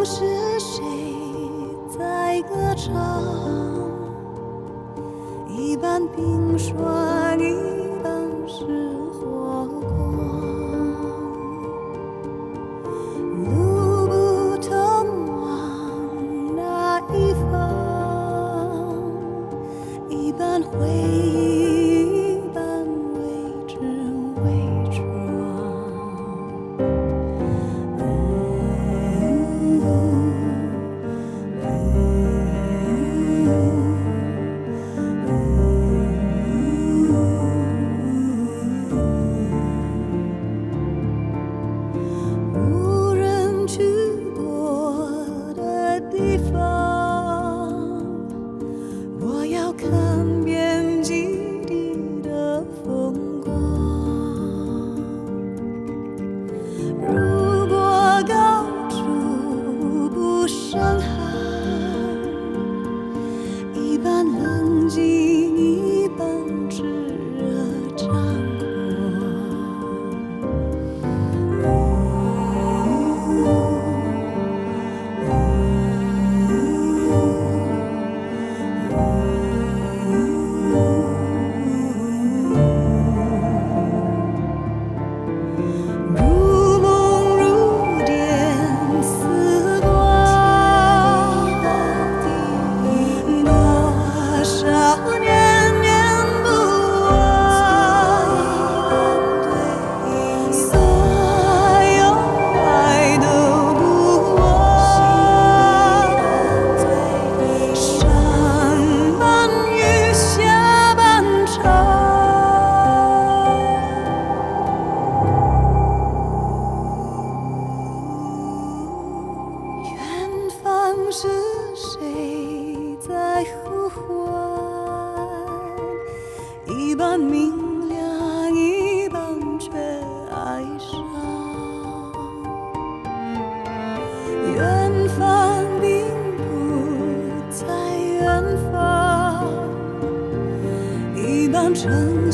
是谁在歌唱？一半冰霜，一半是火光。路不通往哪一方？一半回忆，一半未知伪装。无人去过的地方，我要看遍基地的风光。如果高处不胜寒，一半冷静，一半炙热张狂。如梦如电，似光。多少年念不完，所有爱都不完。上半雨，下半场。远方是谁在呼唤？一半明亮，一半却哀伤。远方并不在远方，一半沉